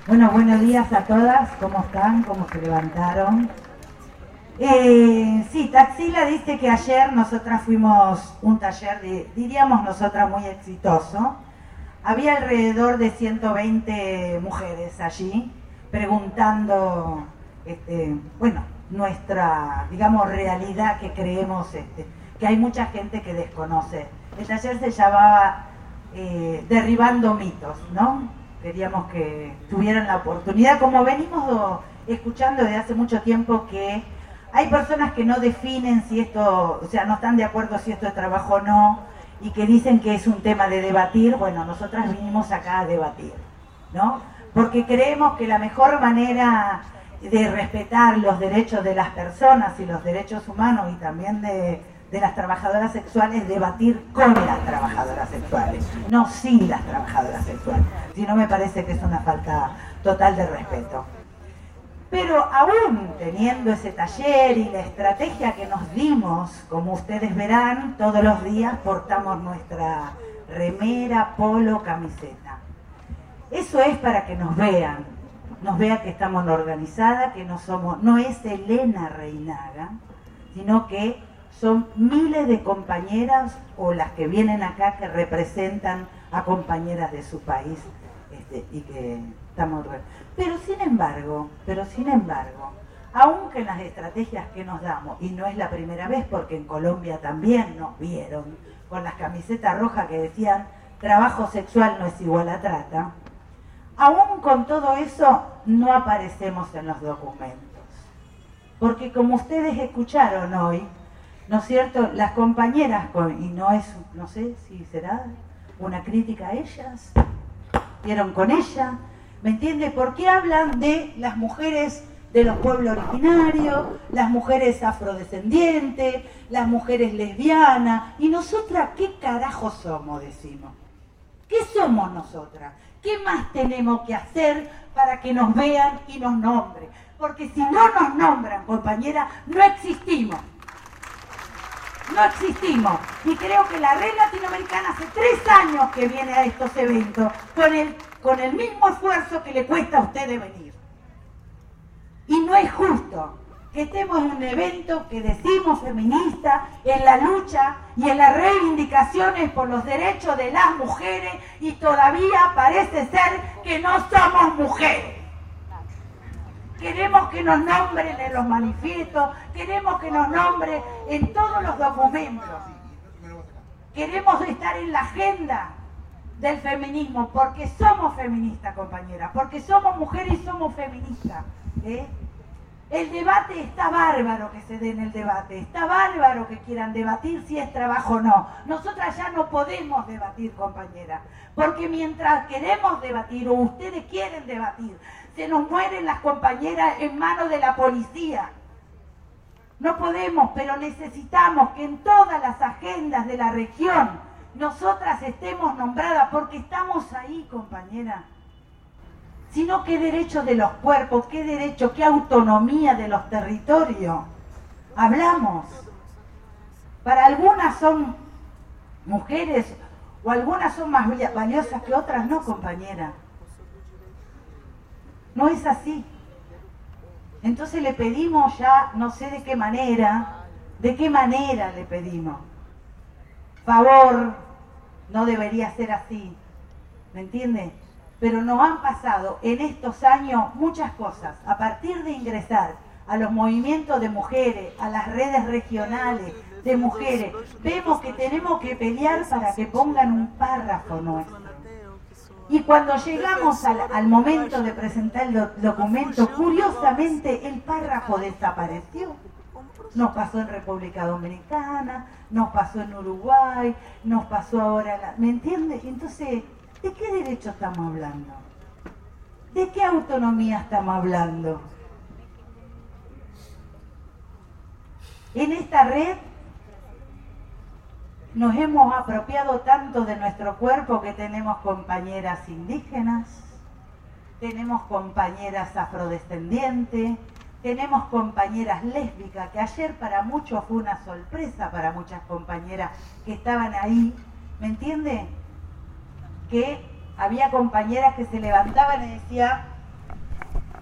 Bueno, buenos días a todas, ¿cómo están? ¿Cómo se levantaron? Sí, Taxila dice que ayer nosotras fuimos un taller, diríamos nosotras, muy exitoso. Había alrededor de 120 mujeres allí preguntando, bueno, nuestra, digamos, realidad que creemos, que hay mucha gente que desconoce. El taller se llamaba Derribando mitos, ¿no? Queríamos que tuvieran la oportunidad, como venimos escuchando desde hace mucho tiempo, que hay personas que no definen si esto, o sea, no están de acuerdo si esto es trabajo o no, y que dicen que es un tema de debatir. Bueno, nosotras vinimos acá a debatir, ¿no? Porque creemos que la mejor manera de respetar los derechos de las personas y los derechos humanos y también de las trabajadoras sexuales es debatir con las trabajadoras sexuales, no sin las trabajadoras sexuales. Si no, me parece que es una falta total de respeto. Pero aún teniendo ese taller y la estrategia que nos dimos, como ustedes verán, todos los días portamos nuestra remera, polo, camiseta. Eso es para que nos vean que estamos organizadas, que no es Elena Reinaga, sino que son miles de compañeras o las que vienen acá que representan a compañeras de su país y que estamos... Pero sin embargo, aunque en las estrategias que nos damos, y no es la primera vez porque en Colombia también nos vieron con las camisetas rojas que decían trabajo sexual no es igual a trata, aún con todo eso no aparecemos en los documentos. Porque como ustedes escucharon hoy, ¿no es cierto? Las compañeras, y no es, no sé si será una crítica a ellas, vieron con ella, ¿me entiende? ¿Por qué hablan de las mujeres de los pueblos originarios, las mujeres afrodescendientes, las mujeres lesbianas? ¿Y nosotras qué carajo somos, decimos? ¿Qué somos nosotras? ¿Qué más tenemos que hacer para que nos vean y nos nombren? Porque si no nos nombran, compañera, no existimos. No existimos. Y creo que la Red Latinoamericana hace 3 años que viene a estos eventos con el mismo esfuerzo que le cuesta a ustedes venir. Y no es justo que estemos en un evento que decimos feminista, en la lucha y en las reivindicaciones por los derechos de las mujeres, y todavía parece ser que no somos mujeres. Queremos que nos nombren en los manifiestos, queremos que nos nombren en todos los documentos. Queremos estar en la agenda del feminismo, porque somos feministas, compañeras, porque somos mujeres y somos feministas. El debate está bárbaro, que se den el debate, está bárbaro que quieran debatir si es trabajo o no. Nosotras ya no podemos debatir, compañeras, porque mientras queremos debatir o ustedes quieren debatir, se nos mueren las compañeras en manos de la policía. No podemos, pero necesitamos que en todas las agendas de la región nosotras estemos nombradas, porque estamos ahí, compañera. Sino qué derecho de los cuerpos, qué derecho, qué autonomía de los territorios. Hablamos. Para algunas son mujeres o algunas son más valiosas que otras, no, compañera. No es así. Entonces le pedimos ya, no sé de qué manera le pedimos. Favor, no debería ser así, ¿me entiende? Pero nos han pasado en estos años muchas cosas. A partir de ingresar a los movimientos de mujeres, a las redes regionales de mujeres, vemos que tenemos que pelear para que pongan un párrafo nuestro. Y cuando llegamos al momento de presentar el documento, curiosamente el párrafo desapareció. Nos pasó en República Dominicana, nos pasó en Uruguay, nos pasó ahora, ¿me entiendes? Entonces, ¿de qué derecho estamos hablando? ¿De qué autonomía estamos hablando? En esta red nos hemos apropiado tanto de nuestro cuerpo que tenemos compañeras indígenas, tenemos compañeras afrodescendientes, tenemos compañeras lésbicas, que ayer para muchos fue una sorpresa para muchas compañeras que estaban ahí, ¿me entiende? Que había compañeras que se levantaban y decían,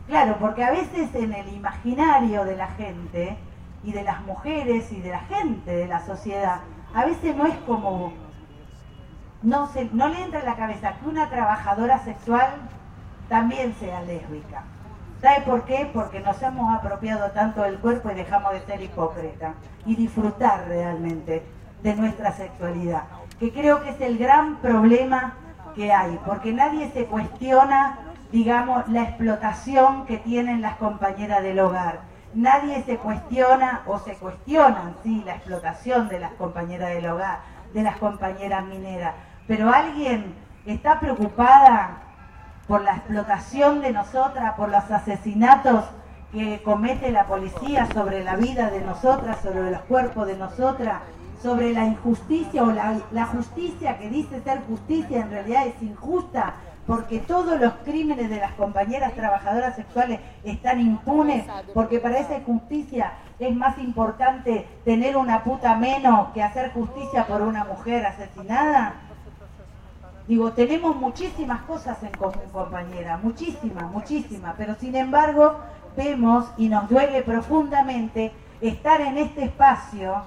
Claro, porque a veces en el imaginario de la gente y de las mujeres y de la gente de la sociedad, a veces no es como, no le entra en la cabeza que una trabajadora sexual también sea lésbica. ¿Sabe por qué? Porque nos hemos apropiado tanto del cuerpo y dejamos de ser hipócritas y disfrutar realmente de nuestra sexualidad, que creo que es el gran problema que hay, porque nadie se cuestiona, digamos, la explotación que tienen las compañeras del hogar. Nadie se cuestiona, o se cuestionan, sí, la explotación de las compañeras del hogar, de las compañeras mineras, pero alguien está preocupada por la explotación de nosotras, por los asesinatos que comete la policía sobre la vida de nosotras, sobre los cuerpos de nosotras, sobre la injusticia o la justicia que dice ser justicia en realidad es injusta, porque todos los crímenes de las compañeras trabajadoras sexuales están impunes, porque para esa justicia es más importante tener una puta menos que hacer justicia por una mujer asesinada. Digo, tenemos muchísimas cosas en común, compañera, muchísimas, pero sin embargo vemos y nos duele profundamente estar en este espacio,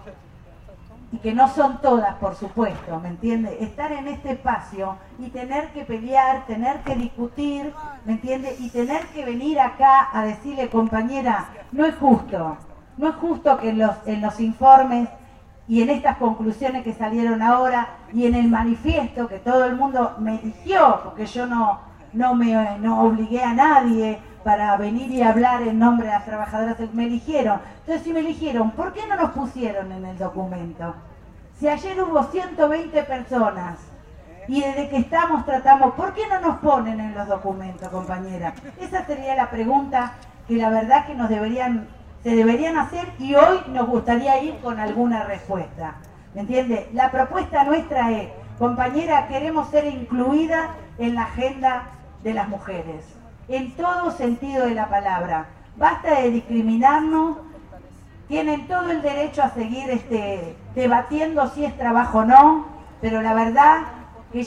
y que no son todas, por supuesto, ¿me entiende? Estar en este espacio y tener que pelear, tener que discutir, ¿me entiende? Y tener que venir acá a decirle, compañera, no es justo que en los informes y en estas conclusiones que salieron ahora y en el manifiesto que todo el mundo me eligió, porque yo no obligué a nadie para venir y hablar en nombre de las trabajadoras, me eligieron. Entonces, si me eligieron, ¿por qué no nos pusieron en el documento? Si ayer hubo 120 personas y desde que tratamos, ¿por qué no nos ponen en los documentos, compañera? Esa sería la pregunta que la verdad que se deberían hacer, y hoy nos gustaría ir con alguna respuesta. ¿Me entiende? La propuesta nuestra es, compañera, queremos ser incluidas en la agenda de las mujeres, en todo sentido de la palabra. Basta de discriminarnos, tienen todo el derecho a seguir debatiendo si es trabajo o no, pero la verdad que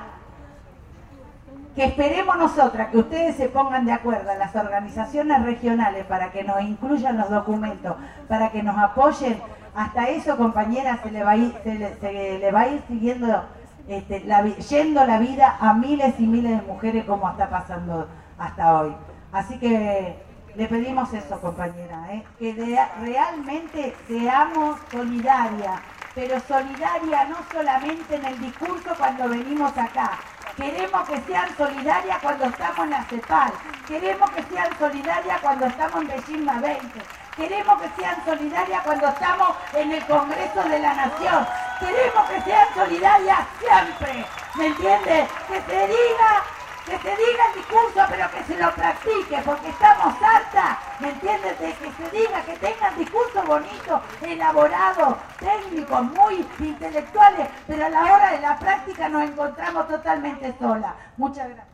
esperemos nosotras que ustedes se pongan de acuerdo, las organizaciones regionales, para que nos incluyan los documentos, para que nos apoyen. Hasta eso, compañeras, se le va a ir siguiendo, yendo la vida a miles y miles de mujeres, como está pasando hasta hoy. Así que le pedimos eso, compañera, que realmente seamos solidarias, pero solidaria no solamente en el discurso cuando venimos acá. Queremos que sean solidarias cuando estamos en la CEPAL, queremos que sean solidarias cuando estamos en Bellisma 20, queremos que sean solidarias cuando estamos en el Congreso de la Nación, queremos que sean solidarias siempre, ¿me entiendes? Que se diga el discurso, pero que se lo practique, porque estamos hartas, ¿me entiendes? De que se diga, que tengan discursos bonitos, elaborados, técnicos, muy intelectuales, pero a la hora de la práctica nos encontramos totalmente solas. Muchas gracias.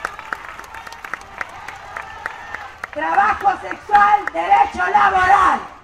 Trabajo sexual, derecho laboral.